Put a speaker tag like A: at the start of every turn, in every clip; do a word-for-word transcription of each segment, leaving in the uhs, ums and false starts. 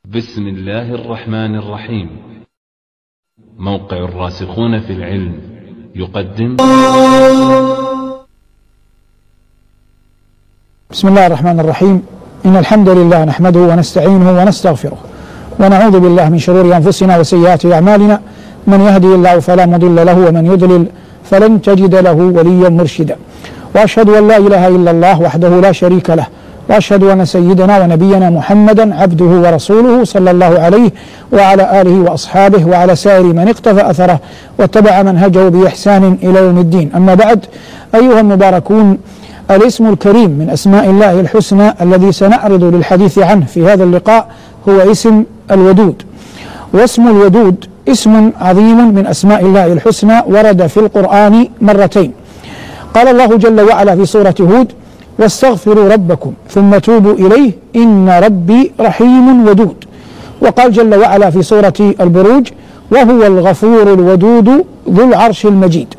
A: بسم الله الرحمن الرحيم. موقع الراسخون في العلم يقدم.
B: بسم الله الرحمن الرحيم. إن الحمد لله نحمده ونستعينه ونستغفره ونعوذ بالله من شرور أنفسنا وسيئات أعمالنا، من يهدي الله فلا مضل له ومن يضلل فلن تجد له وليا مرشدا، وأشهد أن لا إله إلا الله وحده لا شريك له، وأشهد أن سيدنا ونبينا محمدا عبده ورسوله صلى الله عليه وعلى آله وأصحابه وعلى سائر من اقتفى أثره واتبع منهجه بإحسان إلى يوم الدين. أما بعد، أيها المباركون، الاسم الكريم من أسماء الله الحسنى الذي سنعرض للحديث عنه في هذا اللقاء هو اسم الودود. واسم الودود اسم عظيم من أسماء الله الحسنى، ورد في القرآن مرتين. قال الله جل وعلا في سورة هود: واستغفروا ربكم ثم توبوا إليه إن ربي رحيم ودود. وقال جل وعلا في سورة البروج: وهو الغفور الودود ذو العرش المجيد.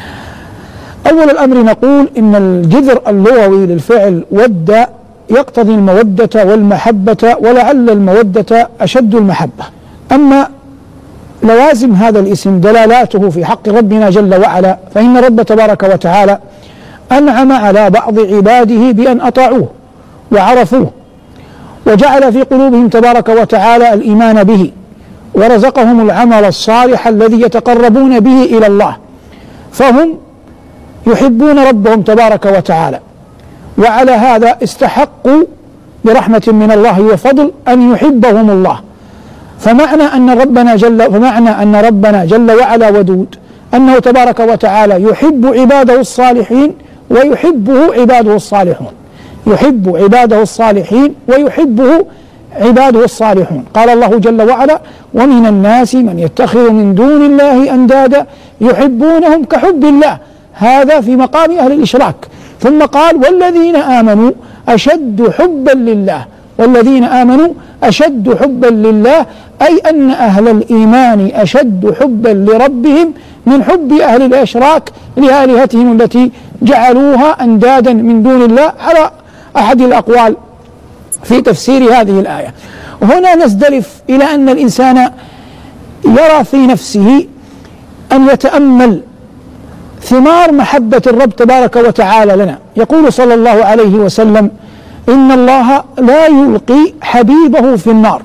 B: أول الأمر نقول إن الجذر اللغوي للفعل ود يقتضي المودة والمحبة، ولعل المودة أشد المحبة. أما لوازم هذا الاسم دلالاته في حق ربنا جل وعلا، فإن رب تبارك وتعالى أنعم على بعض عباده بأن أطاعوه وعرفوه، وجعل في قلوبهم تبارك وتعالى الإيمان به، ورزقهم العمل الصالح الذي يتقربون به إلى الله، فهم يحبون ربهم تبارك وتعالى. وعلى هذا استحقوا برحمة من الله وفضل أن يحبهم الله. فمعنى أن ربنا جل فمعنى أن ربنا جل وعلا ودود أنه تبارك وتعالى يحب عباده الصالحين ويحبه عباده الصالحون، يحب عباده الصالحين ويحبه عباده الصالحون. قال الله جل وعلا: ومن الناس من يتخذ من دون الله أندادا يحبونهم كحب الله. هذا في مقام أهل الإشراك. ثم قال: والذين آمنوا أشد حبا لله، والذين آمنوا أشد حبا لله، أي أن أهل الإيمان أشد حبا لربهم من حب أهل الإشراك لآلهتهم التي جعلوها أندادا من دون الله، على أحد الأقوال في تفسير هذه الآية. وهنا نزدلف إلى أن الإنسان يرى في نفسه أن يتأمل ثمار محبة الرب تبارك وتعالى لنا. يقول صلى الله عليه وسلم: إن الله لا يلقي حبيبه في النار،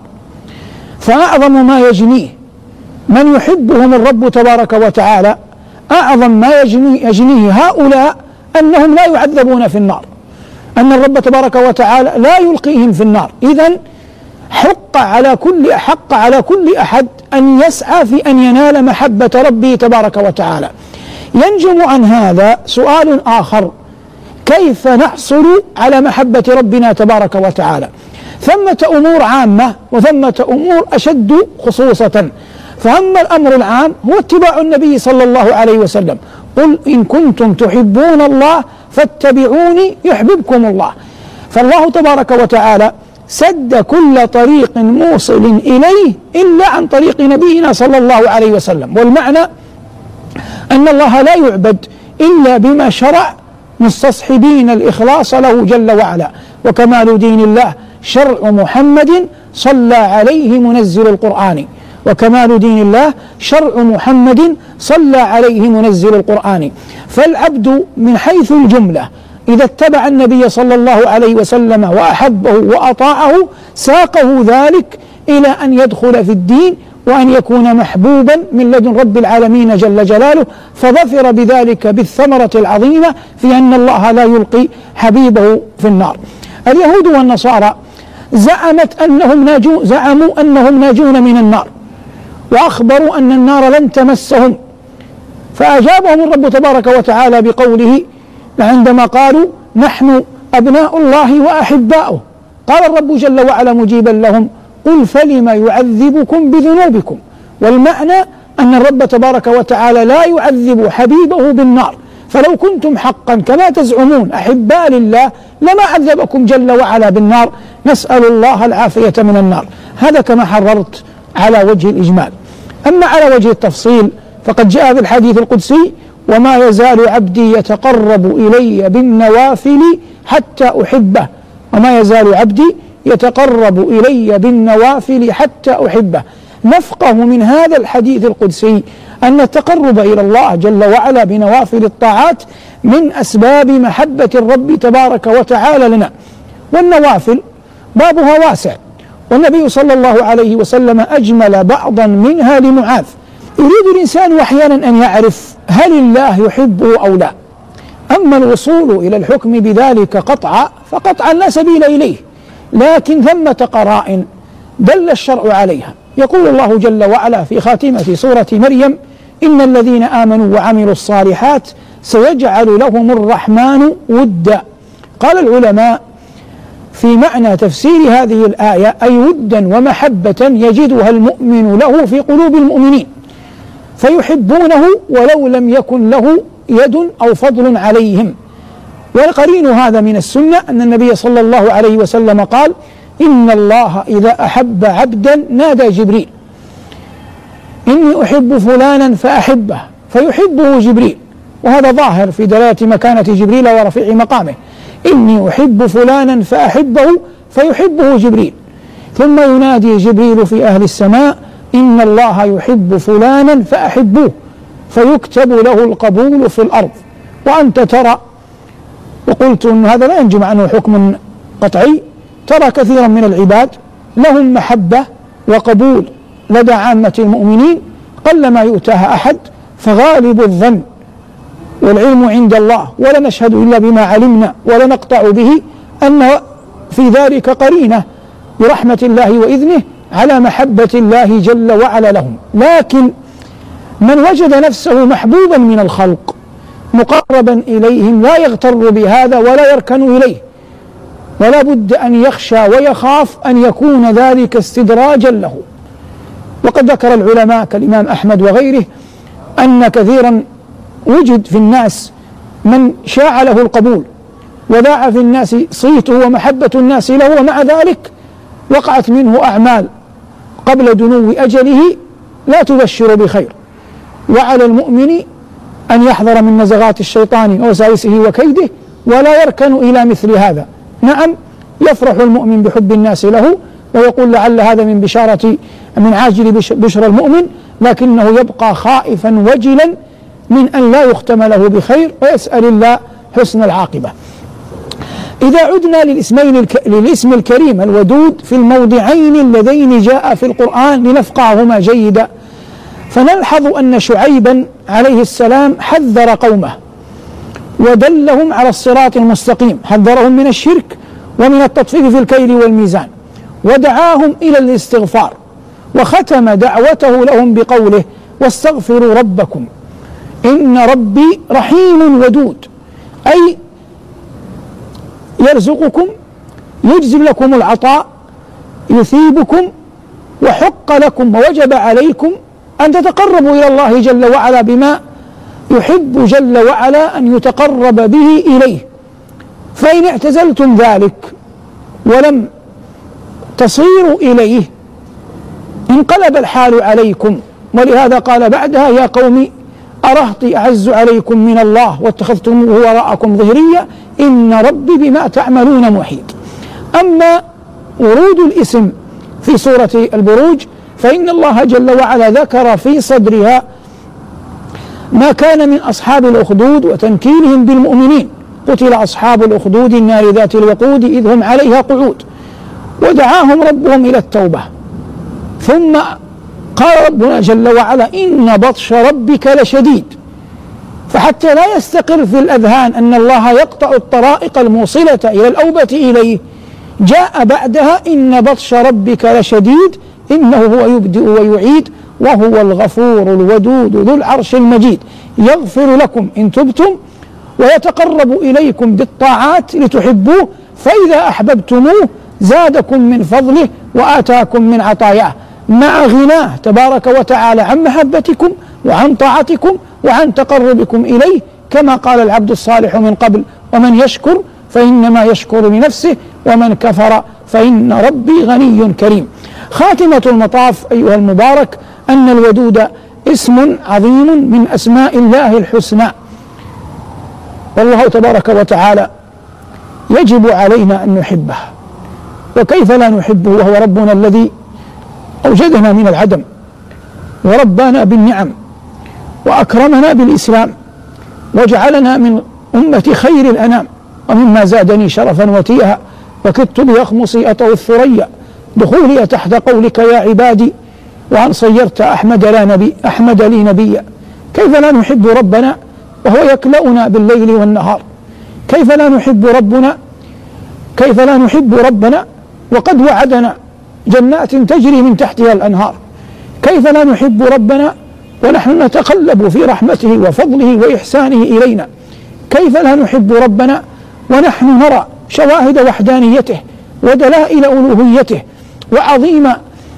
B: فأعظم ما يجنيه من يحبهم الرب تبارك وتعالى، أعظم ما يجني يجنيه هؤلاء أنهم لا يعذبون في النار، أن الرب تبارك وتعالى لا يلقيهم في النار. إذن حق على كل حق على كل أحد أن يسعى في أن ينال محبة ربه تبارك وتعالى. ينجم عن هذا سؤال آخر: كيف نحصل على محبة ربنا تبارك وتعالى؟ ثمة أمور عامة وثمة أمور أشد خصوصة. فأما الأمر العام هو اتباع النبي صلى الله عليه وسلم: قل إن كنتم تحبون الله فاتبعوني يحببكم الله. فالله تبارك وتعالى سد كل طريق موصل إليه إلا عن طريق نبينا صلى الله عليه وسلم. والمعنى أن الله لا يعبد إلا بما شرع، مستصحبين الإخلاص له جل وعلا. وكمال دين الله شرع محمد صلى عليه منزل القرآن، وكمال دين الله شرع محمد صلى عليه منزل القرآن. فالعبد من حيث الجملة إذا اتبع النبي صلى الله عليه وسلم وأحبه وأطاعه، ساقه ذلك إلى أن يدخل في الدين وأن يكون محبوبا من لدن رب العالمين جل جلاله، فظفر بذلك بالثمرة العظيمة في أن الله لا يلقي حبيبه في النار. اليهود والنصارى زعمت أنهم ناجون زعموا أنهم ناجون من النار، وأخبروا أن النار لن تمسهم، فأجابهم الرب تبارك وتعالى بقوله عندما قالوا: نحن أبناء الله وأحباؤه. قال الرب جل وعلا مجيبا لهم: قل فلم يعذبكم بذنوبكم. والمعنى أن الرب تبارك وتعالى لا يعذب حبيبه بالنار، فلو كنتم حقا كما تزعمون أحباء لله لما عذبكم جل وعلا بالنار. نسأل الله العافية من النار. هذا كما حررت على وجه الإجمال. أما على وجه التفصيل فقد جاء في الحديث القدسي: وما يزال عبدي يتقرب إلي بالنوافل حتى أحبه. وما يزال عبدي يتقرب إلي بالنوافل حتى أحبه. نفقه من هذا الحديث القدسي أن التقرب إلى الله جل وعلا بنوافل الطاعات من أسباب محبة الرب تبارك وتعالى لنا. والنوافل بابها واسع، والنبي صلى الله عليه وسلم أجمل بعضا منها لمعاذ. يريد الإنسان أحيانا أن يعرف هل الله يحبه أو لا. أما الوصول إلى الحكم بذلك قطعا فقطعا لا سبيل إليه، لكن ثمة قرائن دل الشرع عليها. يقول الله جل وعلا في خاتمة سورة مريم: إن الذين آمنوا وعملوا الصالحات سيجعل لهم الرحمن ودا. قال العلماء في معنى تفسير هذه الآية: أي ودا ومحبة يجدها المؤمن له في قلوب المؤمنين فيحبونه ولو لم يكن له يد أو فضل عليهم. والقرين هذا من السنة أن النبي صلى الله عليه وسلم قال: إن الله إذا أحب عبدا نادى جبريل: إني أحب فلانا فأحبه، فيحبه جبريل. وهذا ظاهر في دلالة مكانة جبريل ورفيع مقامه. إني أحب فلانا فأحبه فيحبه جبريل. ثم ينادي جبريل في أهل السماء: إن الله يحب فلانا فأحبوه، فيكتب له القبول في الأرض. وأنت ترى، وقلت أن هذا لا ينجم عنه حكم قطعي، ترى كثيرا من العباد لهم محبة وقبول لدى عامة المؤمنين قلما يؤتاها أحد، فغالب الظن والعلم عند الله ولا نشهد إلا بما علمنا ولا نقطع به أن في ذلك قرينة برحمة الله وإذنه على محبة الله جل وعلا لهم. لكن من وجد نفسه محبوبا من الخلق مقربا إليهم لا يغتر بهذا ولا يركن إليه، ولا بد أن يخشى ويخاف أن يكون ذلك استدراجا له. وقد ذكر العلماء كالإمام أحمد وغيره أن كثيرا وجد في الناس من شاع له القبول وذاع في الناس صيته ومحبة الناس له، ومع ذلك وقعت منه أعمال قبل دنو أجله لا تبشر بخير. وعلى المؤمن أن يحذر من نزغات الشيطان ووساوسه وكيده ولا يركن إلى مثل هذا. نعم، يفرح المؤمن بحب الناس له ويقول لعل هذا من بشارة من عاجل بشرى المؤمن، لكنه يبقى خائفا وجلا من أن لا يختم له بخير ويسأل الله حسن العاقبة. إذا عدنا للاسمين الك... للاسم الكريم الودود في الموضعين اللذين جاء في القرآن لنفقهما جيدا، فنلحظ أن شعيبا عليه السلام حذر قومه ودلهم على الصراط المستقيم، حذرهم من الشرك ومن التطفيف في الكيل والميزان، ودعاهم إلى الاستغفار، وختم دعوته لهم بقوله: واستغفروا ربكم إن ربي رحيم ودود، أي يرزقكم، يجزل لكم العطاء، يثيبكم، وحق لكم ووجب عليكم أن تتقربوا إلى الله جل وعلا بما يحب جل وعلا أن يتقرب به إليه. فإن اعتزلتم ذلك ولم تصيروا إليه انقلب الحال عليكم. ولهذا قال بعدها: يا قوم أرهطي أعز عليكم من الله واتخذتموه وراءكم ظهريا إن ربي بما تعملون محيط. أما ورود الاسم في سورة البروج فإن الله جل وعلا ذكر في صدرها ما كان من أصحاب الأخدود وتنكيلهم بالمؤمنين: قتل أصحاب الأخدود النار ذات الوقود إذ هم عليها قعود، ودعاهم ربهم إلى التوبة. ثم قال ربنا جل وعلا: إن بطش ربك لشديد. فحتى لا يستقر في الأذهان أن الله يقطع الطرائق الموصلة إلى الأوبة إليه، جاء بعدها: إن بطش ربك لشديد إنه هو يبدئ ويعيد وهو الغفور الودود ذو العرش المجيد، يغفر لكم إن تبتم ويتقرب إليكم بالطاعات لتحبوه، فإذا أحببتموه زادكم من فضله وآتاكم من عطاياه، مع غناه تبارك وتعالى عن محبتكم وعن طاعتكم وعن تقربكم إليه، كما قال العبد الصالح من قبل: ومن يشكر فإنما يشكر لنفسه ومن كفر فإن ربي غني كريم. خاتمة المطاف أيها المبارك أن الودود اسم عظيم من أسماء الله الحسنى، والله تبارك وتعالى يجب علينا أن نحبه وكيف لا نحبه وهو ربنا الذي أوجدنا من العدم وربانا بالنعم وأكرمنا بالإسلام وجعلنا من أمة خير الأنام. ومما زادني شرفا وتيها وكدت بأخمصي أطوي الثريا دخولي تحت قولك يا عبادي وأن صيرت أحمد, لا نبي أحمد لي نبيا. كيف لا نحب ربنا وهو يكلأنا بالليل والنهار؟ كيف لا نحب ربنا كيف لا نحب ربنا وقد وعدنا جنات تجري من تحتها الأنهار؟ كيف لا نحب ربنا ونحن نتقلب في رحمته وفضله وإحسانه إلينا؟ كيف لا نحب ربنا ونحن نرى شواهد وحدانيته ودلائل ألوهيته وعظيم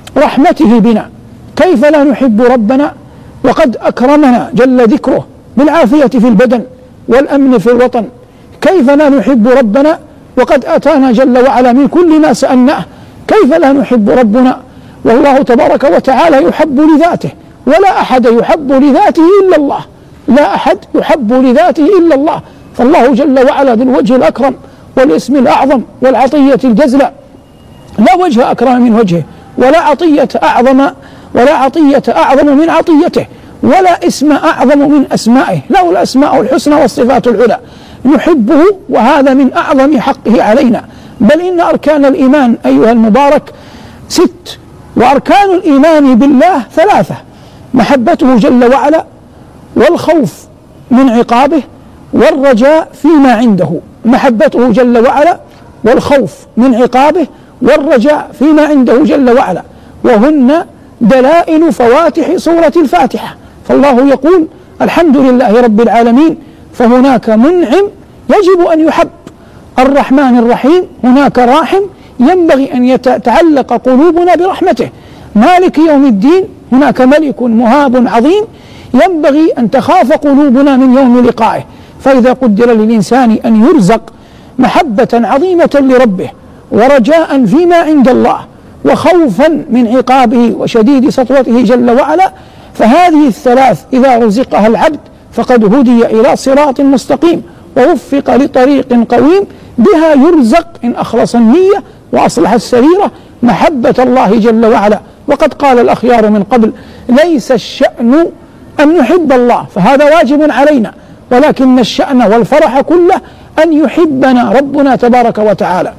B: رحمته بنا؟ كيف لا نحب ربنا وقد أكرمنا جل ذكره بالعافية في البدن والأمن في الوطن؟ كيف لا نحب ربنا وقد أتانا جل وعلا من كل ما سألناه؟ كيف لا نحب ربنا والله تبارك وتعالى يحب لذاته ولا أحد يحب لذاته إلا الله؟ لا أحد يحب لذاته إلا الله. فالله جل وعلا ذو الوجه الأكرم والاسم الأعظم والعطية الجزلة، لا وجه أكرم من وجهه ولا عطية أعظم ولا عطية أعظم من عطيته ولا اسم أعظم من أسمائه، له الأسماء الحسنى والصفات العلى. نحبه وهذا من أعظم حقه علينا. بل إن أركان الإيمان أيها المبارك ست، وأركان الإيمان بالله ثلاثة: محبته جل وعلا، والخوف من عقابه، والرجاء فيما عنده. محبته جل وعلا والخوف من عقابه والرجاء فيما عنده جل وعلا، وهن دلائل فواتح سورة الفاتحة. فالله يقول الحمد لله رب العالمين، فهناك منعم يجب أن يحب، الرحمن الرحيم، هناك راحم ينبغي أن يتعلق قلوبنا برحمته، مالك يوم الدين، هناك ملك مهاب عظيم ينبغي أن تخاف قلوبنا من يوم لقائه. فإذا قدر للإنسان أن يرزق محبة عظيمة لربه ورجاء فيما عند الله وخوفا من عقابه وشديد سطوته جل وعلا، فهذه الثلاث إذا رزقها العبد فقد هدي إلى صراط مستقيم ووفق لطريق قويم، بها يرزق إن أخلص النية وأصلح السريرة محبة الله جل وعلا. وقد قال الأخيار من قبل: ليس الشأن أن نحب الله، فهذا واجب علينا، ولكن الشأن والفرح كله أن يحبنا ربنا تبارك وتعالى.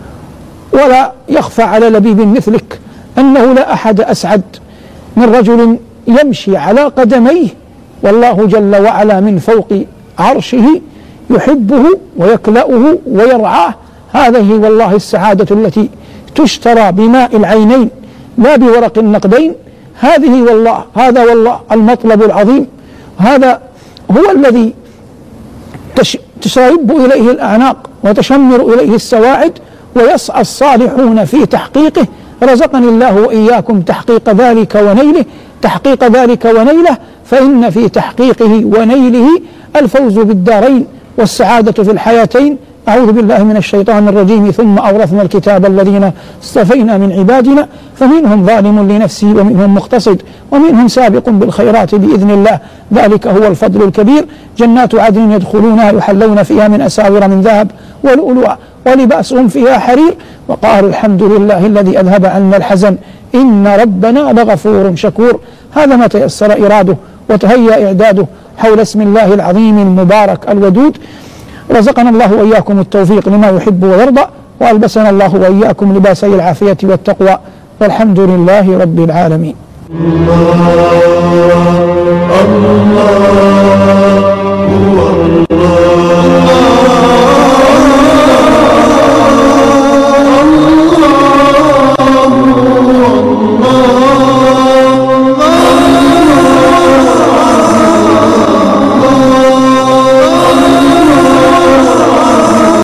B: ولا يخفى على لبيب مثلك أنه لا أحد أسعد من رجل يمشي على قدميه والله جل وعلا من فوق عرشه يحبه ويكلأه ويرعاه. هذه والله السعادة التي تشترى بماء العينين لا بورق النقدين. هذه والله هذا والله المطلب العظيم، هذا هو الذي تشرب إليه الأعناق وتشمر إليه السواعد ويسعى الصالحون في تحقيقه. رزقني الله وإياكم تحقيق ذلك ونيله تحقيق ذلك ونيله فإن في تحقيقه ونيله الفوز بالدارين والسعادة في الحياتين. أعوذ بالله من الشيطان الرجيم. ثم أورثنا الكتاب الذين اصطفينا من عبادنا فمنهم ظالم لنفسه ومنهم مقتصد ومنهم سابق بالخيرات بإذن الله، ذلك هو الفضل الكبير. جنات عدن يدخلونها يحلون فيها من أساور من ذهب ولؤلؤا ولباسهم فيها حرير، وقالوا الحمد لله الذي أذهب عنا الحزن إن ربنا لغفور شكور. هذا ما تيسر إراده وتهيأ إعداده حول اسم الله العظيم المبارك الودود. رزقنا الله وإياكم التوفيق لما يحب ويرضى، وألبسنا الله وإياكم لباسي العافية والتقوى، والحمد لله رب العالمين. الله الله